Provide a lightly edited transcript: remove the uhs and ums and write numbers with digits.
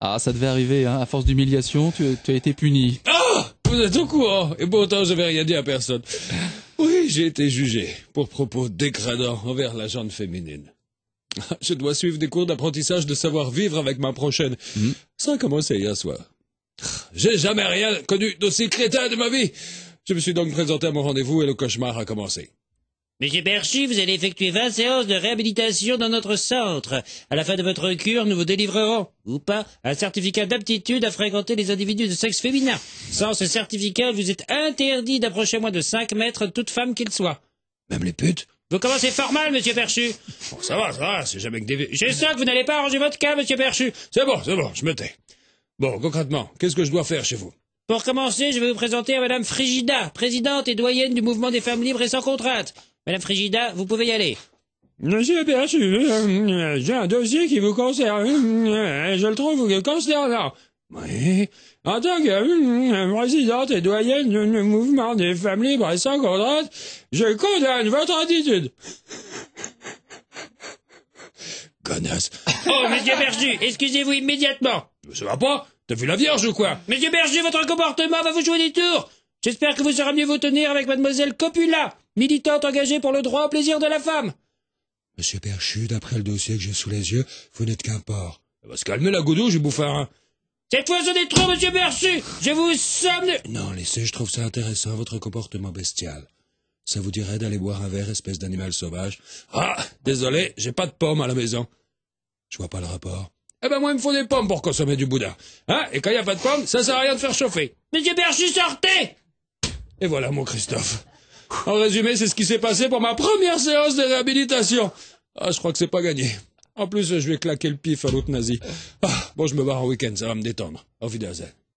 Ah, ça devait arriver, hein. À force d'humiliation, tu as été puni. Ah! Vous êtes au courant, et pourtant je n'avais rien dit à personne. Oui, j'ai été jugé pour propos dégradants envers la gente féminine. Je dois suivre des cours d'apprentissage de savoir-vivre avec ma prochaine. Ça a commencé hier soir. J'ai jamais rien connu d'aussi crétin de ma vie. Je me suis donc présenté à mon rendez-vous et le cauchemar a commencé. Monsieur Perchu, vous allez effectuer 20 séances de réhabilitation dans notre centre. À la fin de votre cure, nous vous délivrerons, ou pas, un certificat d'aptitude à fréquenter les individus de sexe féminin. Sans ce certificat, vous êtes interdit d'approcher moins de 5 mètres toute femme qu'il soit. Même les putes? Vous commencez fort mal, monsieur Perchu. Bon, ça va, c'est jamais que des... Je sens que vous n'allez pas arranger votre cas, monsieur Perchu. C'est bon, je me tais. Bon, concrètement, qu'est-ce que je dois faire chez vous? Pour commencer, je vais vous présenter à madame Frigida, présidente et doyenne du mouvement des femmes libres et sans contrainte. Madame Frigida, vous pouvez y aller. Monsieur Perchu, j'ai un dossier qui vous concerne. Je le trouve concernant. Oui. En tant que présidente et doyenne du mouvement des femmes libres et sans contrainte, je condamne votre attitude. Connasse. Oh, monsieur Perchu, excusez-vous immédiatement. Ça va pas? T'as vu la Vierge ou quoi? Monsieur Perchu, votre comportement va vous jouer des tours. J'espère que vous saurez mieux vous tenir avec mademoiselle Copula, militante engagée pour le droit au plaisir de la femme. Monsieur Perchu, d'après le dossier que j'ai sous les yeux, vous n'êtes qu'un porc. Ça va se calmer la goudou, j'ai bouffé un... Cette fois, ce n'est trop, monsieur Perchu. Je vous somme de... Non, laissez, je trouve ça intéressant, votre comportement bestial. Ça vous dirait d'aller boire un verre, espèce d'animal sauvage? Ah, désolé, j'ai pas de pommes à la maison. Je vois pas le rapport. Eh ben moi, il me faut des pommes pour consommer du boudin. Hein? Et quand il y a pas de pommes, ça sert à rien de faire chauffer. Monsieur Perchu, sortez. Et voilà, mon Christophe. En résumé, c'est ce qui s'est passé pour ma première séance de réhabilitation. Ah, je crois que c'est pas gagné. En plus, je vais claquer le pif à l'autre nazi. Ah, bon, je me barre en week-end, ça va me détendre. Auf Wiedersehen.